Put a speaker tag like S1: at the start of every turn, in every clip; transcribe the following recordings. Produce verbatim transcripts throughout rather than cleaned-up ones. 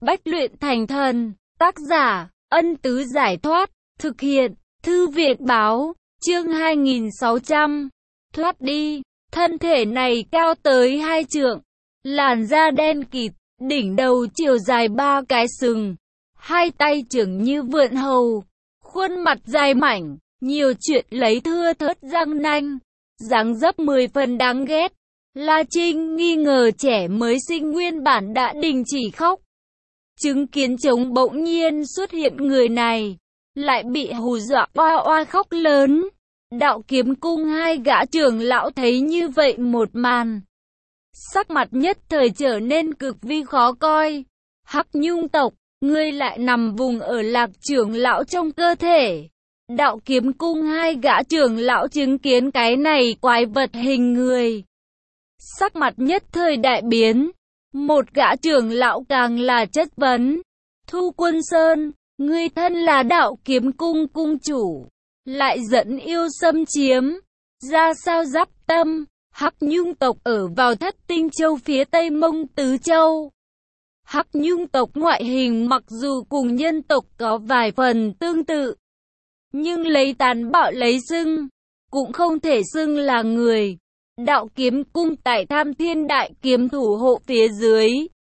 S1: Bách luyện thành thần. Tác giả, Ân Tứ Giải Thoát. Thực hiện, Thư Việt Báo. Chương hai nghìn sáu trăm. Thoát đi. Thân thể này cao tới hai trượng. Làn da đen kịt. Đỉnh đầu chiều dài ba cái sừng. Hai tay trưởng như vượn hầu. Khuôn mặt dài mảnh. Nhiều chuyện lấy thưa thớt răng nanh. Dáng dấp mười phần đáng ghét. La Trinh nghi ngờ trẻ mới sinh nguyên bản đã đình chỉ khóc. Chứng kiến trống bỗng nhiên xuất hiện người này, lại bị hù dọa oa oa khóc lớn. Đạo Kiếm Cung hai gã trưởng lão thấy như vậy một màn, sắc mặt nhất thời trở nên cực vi khó coi. Hắc Nhung tộc, ngươi lại nằm vùng ở Lạc trưởng lão trong cơ thể. Đạo Kiếm Cung hai gã trưởng lão chứng kiến cái này quái vật hình người, sắc mặt nhất thời đại biến. Một gã trưởng lão càng là chất vấn. Thu Quân Sơn, ngươi thân là Đạo Kiếm Cung cung chủ, lại dẫn yêu xâm chiếm, ra sao giáp tâm? Hắc Nhung tộc ở vào Thất Tinh Châu phía Tây Mông Tứ Châu. Hắc Nhung tộc ngoại hình mặc dù cùng nhân tộc có vài phần tương tự, nhưng lấy tàn bạo lấy xưng, cũng không thể xưng là người. Đạo Kiếm Cung tại Tham Thiên Đại Kiếm thủ hộ phía dưới,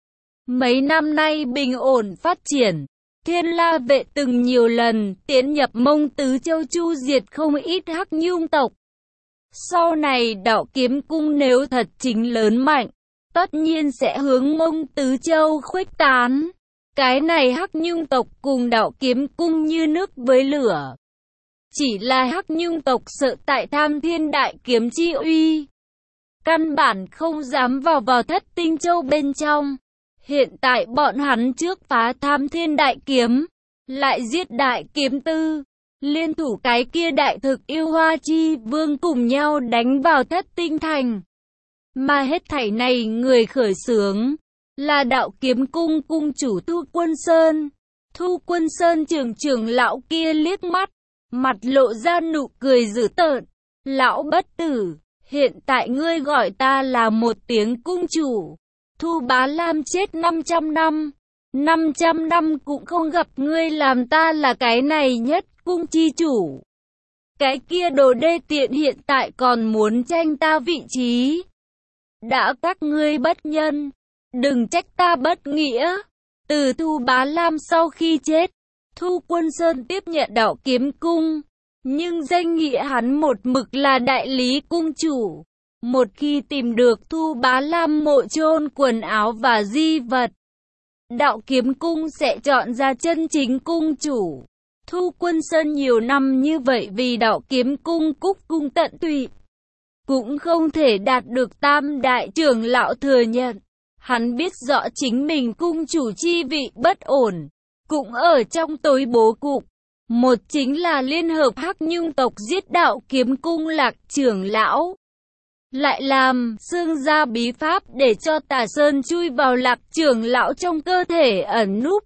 S1: mấy năm nay bình ổn phát triển. Thiên La vệ từng nhiều lần tiến nhập Mông Tứ Châu chu diệt không ít Hắc Nhung tộc. Sau này Đạo Kiếm Cung nếu thật chính lớn mạnh, tất nhiên sẽ hướng Mông Tứ Châu khuếch tán. Cái này Hắc Nhung tộc cùng Đạo Kiếm Cung như nước với lửa. Chỉ là Hắc Nhung tộc sợ tại Tham Thiên Đại Kiếm chi uy, căn bản không dám vào vào Thất Tinh Châu bên trong. Hiện tại bọn hắn trước phá Tham Thiên Đại Kiếm, lại giết Đại Kiếm Tư, liên thủ cái kia đại thực yêu Hoa Chi Vương cùng nhau đánh vào Thất Tinh Thành. Mà hết thảy này người khởi xướng là Đạo Kiếm Cung cung chủ Thu Quân Sơn. Thu Quân Sơn trưởng trưởng lão kia liếc mắt, mặt lộ ra nụ cười dữ tợn. Lão bất tử, hiện tại ngươi gọi ta là một tiếng cung chủ. Thu Bá Lam chết năm trăm năm, năm trăm năm cũng không gặp ngươi làm ta là cái này nhất cung chi chủ. Cái kia đồ đê tiện hiện tại còn muốn tranh ta vị trí. Đã các ngươi bất nhân, đừng trách ta bất nghĩa. Từ Thu Bá Lam sau khi chết, Thu Quân Sơn tiếp nhận Đạo Kiếm Cung, nhưng danh nghĩa hắn một mực là đại lý cung chủ. Một khi tìm được Thu Bá Lam mộ chôn quần áo và di vật, Đạo Kiếm Cung sẽ chọn ra chân chính cung chủ. Thu Quân Sơn nhiều năm như vậy vì Đạo Kiếm Cung cúc cung tận tụy, cũng không thể đạt được tam đại trưởng lão thừa nhận. Hắn biết rõ chính mình cung chủ chi vị bất ổn, cũng ở trong tối bố cục. Một chính là liên hợp Hắc Nhung tộc giết Đạo Kiếm Cung Lạc trưởng lão, lại làm xương gia bí pháp để cho Tà Sơn chui vào Lạc trưởng lão trong cơ thể ẩn núp.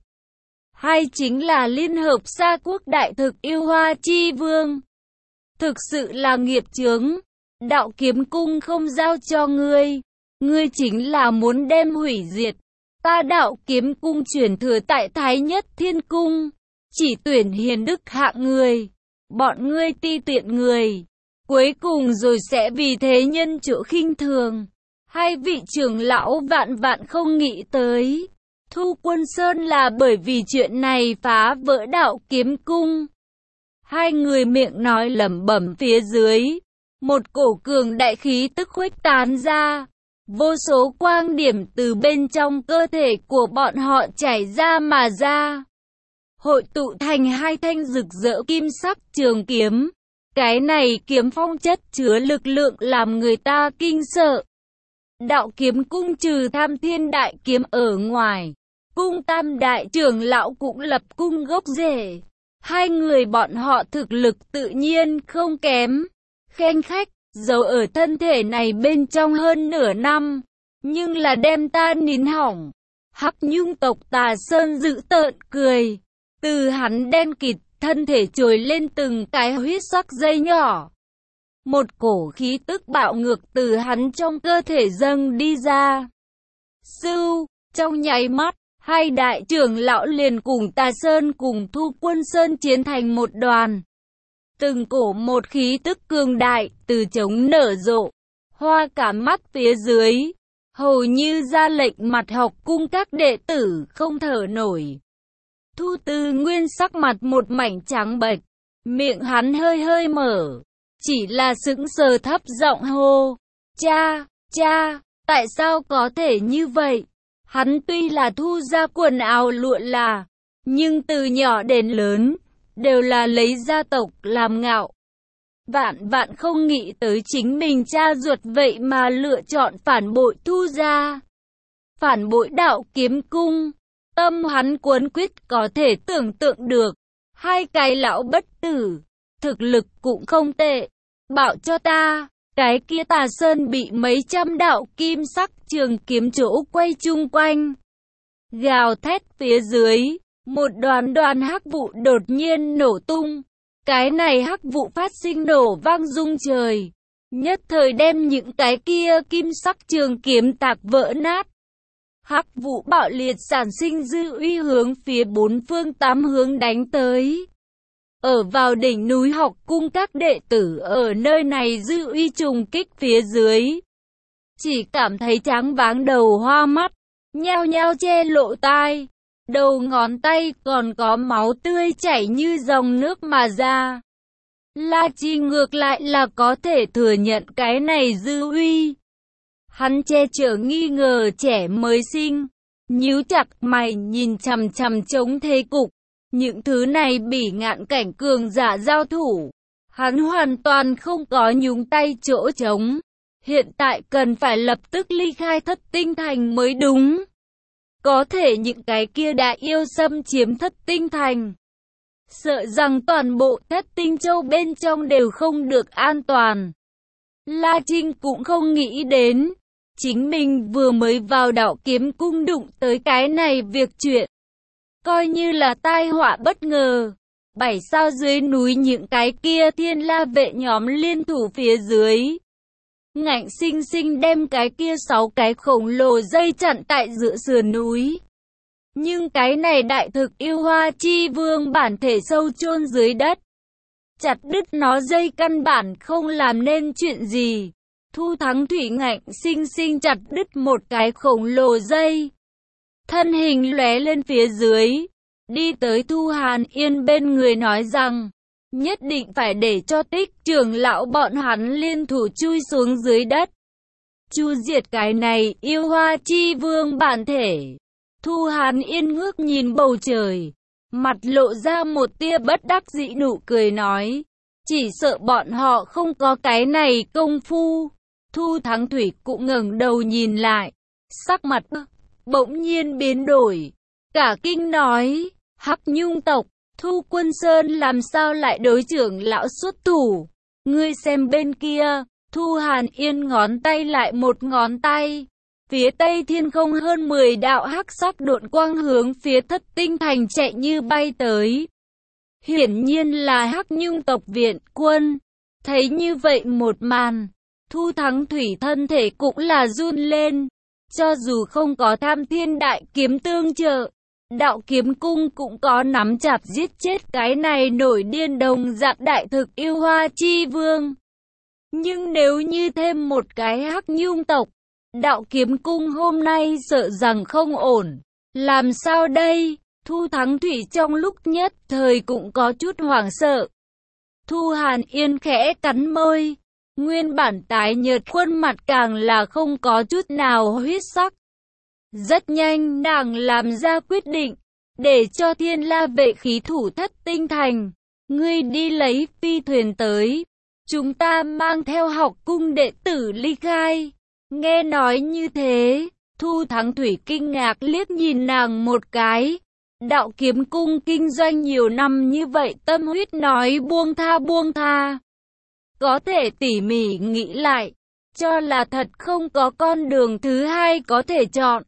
S1: Hai chính là liên hợp Sa Quốc đại thực yêu Hoa Chi Vương. Thực sự là nghiệp chướng. Đạo Kiếm Cung không giao cho ngươi, ngươi chính là muốn đem hủy diệt ta Đạo Kiếm Cung chuyển thừa tại Thái Nhất Thiên Cung, chỉ tuyển hiền đức hạng người. Bọn ngươi ti tiện người, cuối cùng rồi sẽ vì thế nhân chỗ khinh thường. Hai vị trưởng lão vạn vạn không nghĩ tới, Thu Quân Sơn là bởi vì chuyện này phá vỡ Đạo Kiếm Cung. Hai người miệng nói lẩm bẩm phía dưới, một cổ cường đại khí tức khuếch tán ra. Vô số quang điểm từ bên trong cơ thể của bọn họ chảy ra mà ra, hội tụ thành hai thanh rực rỡ kim sắc trường kiếm. Cái này kiếm phong chất chứa lực lượng làm người ta kinh sợ. Đạo Kiếm Cung trừ Tham Thiên Đại Kiếm ở ngoài, cung tam đại trưởng lão cũng lập cung gốc rễ. Hai người bọn họ thực lực tự nhiên không kém. Khen khách, giấu ở thân thể này bên trong hơn nửa năm, nhưng là đem ta nín hỏng. Hắc Nhung tộc Tà Sơn dữ tợn cười, từ hắn đen kịt thân thể trồi lên từng cái huyết sắc dây nhỏ. Một cổ khí tức bạo ngược từ hắn trong cơ thể dâng đi ra. Sưu, trong nháy mắt, Hai đại trưởng lão liền cùng Tà Sơn cùng Thu Quân Sơn chiến thành một đoàn. Từng cổ một khí tức cường đại, từ trống nở rộ, hoa cả mắt phía dưới, hầu như ra lệnh mặt học cung các đệ tử không thở nổi. Thu Tư Nguyên sắc mặt một mảnh trắng bệch, miệng hắn hơi hơi mở, chỉ là sững sờ thấp giọng hô, cha, cha, tại sao có thể như vậy? Hắn tuy là Thu ra quần áo lụa là, nhưng từ nhỏ đến lớn, đều là lấy gia tộc làm ngạo. Vạn vạn không nghĩ tới chính mình cha ruột vậy mà lựa chọn phản bội Thu gia. Phản bội Đạo Kiếm Cung, tâm hắn cuốn quýt có thể tưởng tượng được. Hai cái lão bất tử, thực lực cũng không tệ. Bảo cho ta, cái kia Tà Sơn bị mấy trăm đạo kim sắc trường kiếm chỗ quay chung quanh. Gào thét phía dưới, một đoàn đoàn hắc vụ đột nhiên nổ tung. Cái này hắc vụ phát sinh nổ vang rung trời, nhất thời đem những cái kia kim sắc trường kiếm tạc vỡ nát. Hắc vụ bạo liệt sản sinh dư uy hướng phía bốn phương tám hướng đánh tới. Ở vào đỉnh núi học cung các đệ tử ở nơi này dư uy trùng kích phía dưới, chỉ cảm thấy tráng váng đầu hoa mắt, nhao nhao che lộ tai, đầu ngón tay còn có máu tươi chảy như dòng nước mà ra. La Chi ngược lại là có thể thừa nhận cái này dư uy. Hắn che chở nghi ngờ trẻ mới sinh, nhíu chặt mày nhìn chằm chằm chống thế cục. Những thứ này bỉ ngạn cảnh cường giả giao thủ, hắn hoàn toàn không có nhúng tay chỗ trống. Hiện tại cần phải lập tức ly khai Thất Tinh Thành mới đúng. Có thể những cái kia đã yêu xâm chiếm Thất Tinh Thành, sợ rằng toàn bộ Thất Tinh Châu bên trong đều không được an toàn. La Trinh cũng không nghĩ đến, chính mình vừa mới vào Đạo Kiếm Cung đụng tới cái này việc chuyện. Coi như là tai họa bất ngờ. Bảy sao dưới núi những cái kia Thiên La vệ nhóm liên thủ phía dưới, ngạnh sinh sinh đem cái kia sáu cái khổng lồ dây chặn tại giữa sườn núi. Nhưng cái này đại thực yêu hoa chi vương bản thể sâu chôn dưới đất, chặt đứt nó dây căn bản không làm nên chuyện gì. Thu Thắng Thủy ngạnh sinh sinh chặt đứt một cái khổng lồ dây, thân hình lóe lên phía dưới, đi tới Thu Hàn Yên bên người nói rằng, nhất định phải để cho Tích trưởng lão bọn hắn liên thủ chui xuống dưới đất, chu diệt cái này yêu hoa chi vương bản thể. Thu Hàn Yên ngước nhìn bầu trời, mặt lộ ra một tia bất đắc dĩ nụ cười nói, chỉ sợ bọn họ không có cái này công phu. Thu Thắng Thủy cũng ngẩng đầu nhìn lại, sắc mặt bỗng nhiên biến đổi, cả kinh nói, Hắc Nhung tộc, Thu Quân Sơn làm sao lại đối trưởng lão xuất thủ? Ngươi xem bên kia. Thu Hàn Yên ngón tay lại một ngón tay, phía tây thiên không hơn mười đạo hắc sắc độn quang hướng phía Thất Tinh Thành chạy như bay tới. Hiển nhiên là Hắc Nhung tộc viện quân. Thấy như vậy một màn, Thu Thắng Thủy thân thể cũng là run lên. Cho dù không có Tham Thiên Đại Kiếm tương trợ, Đạo Kiếm Cung cũng có nắm chặt giết chết cái này nổi điên đồng dạng đại thực yêu hoa chi vương. Nhưng nếu như thêm một cái Hắc Nhung tộc, Đạo Kiếm Cung hôm nay sợ rằng không ổn. Làm sao đây? Thu Thắng Thủy trong lúc nhất thời cũng có chút hoảng sợ. Thu Hàn Yên khẽ cắn môi, nguyên bản tái nhợt khuôn mặt càng là không có chút nào huyết sắc. Rất nhanh nàng làm ra quyết định, để cho Thiên La vệ khí thủ Thất Tinh Thành. Ngươi đi lấy phi thuyền tới, chúng ta mang theo học cung đệ tử ly khai. Nghe nói như thế, Thu Thắng Thủy kinh ngạc liếc nhìn nàng một cái. Đạo Kiếm Cung kinh doanh nhiều năm như vậy, tâm huyết nói buông tha buông tha. Có thể tỉ mỉ nghĩ lại, cho là thật không có con đường thứ hai có thể chọn.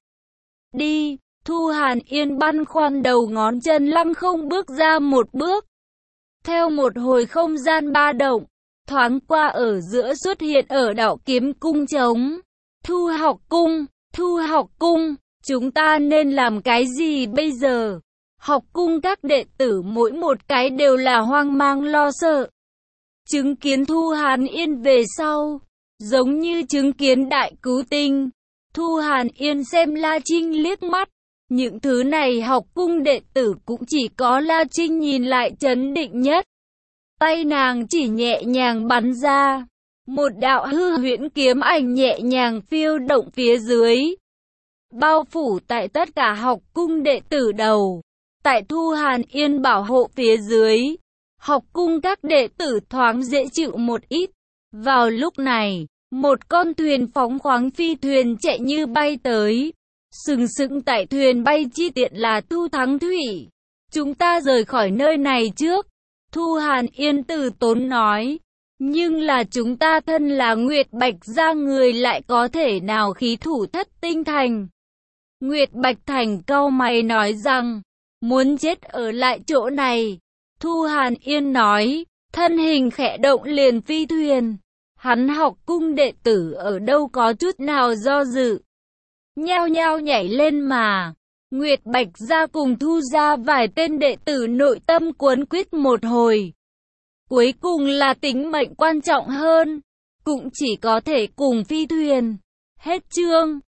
S1: Đi. Thu Hàn Yên băn khoăn đầu ngón chân lăng không bước ra một bước. Theo một hồi không gian ba động, thoáng qua ở giữa xuất hiện ở Đạo Kiếm Cung trống. Thu học cung, Thu học cung, Chúng ta nên làm cái gì bây giờ? Học cung các đệ tử mỗi một cái đều là hoang mang lo sợ. Chứng kiến Thu Hàn Yên về sau, giống như chứng kiến đại cứu tinh. Thu Hàn Yên xem La Trinh liếc mắt. Những thứ này học cung đệ tử cũng chỉ có La Trinh nhìn lại trấn định nhất. Tay nàng chỉ nhẹ nhàng bắn ra. Một đạo hư huyễn kiếm ảnh nhẹ nhàng phiêu động phía dưới. Bao phủ tại tất cả học cung đệ tử đầu. Tại Thu Hàn Yên bảo hộ phía dưới. Học cung các đệ tử thoáng dễ chịu một ít. Vào lúc này, một con thuyền phóng khoáng phi thuyền chạy như bay tới. Sừng sững tại thuyền bay chi tiện là Thu Thắng Thủy. Chúng ta rời khỏi nơi này trước. Thu Hàn Yên từ tốn nói. Nhưng là chúng ta thân là Nguyệt Bạch gia người lại có thể nào khí thủ thất tinh thành. Nguyệt Bạch Thành cau mày nói rằng, muốn chết ở lại chỗ này. Thu Hàn Yên nói, thân hình khẽ động liền phi thuyền. Hắn học cung đệ tử ở đâu có chút nào do dự. Nhao nhao nhảy lên mà. Nguyệt Bạch gia cùng Thu gia vài tên đệ tử nội tâm cuốn quýt một hồi. Cuối cùng là tính mệnh quan trọng hơn. Cũng chỉ có thể cùng phi thuyền. Hết chương.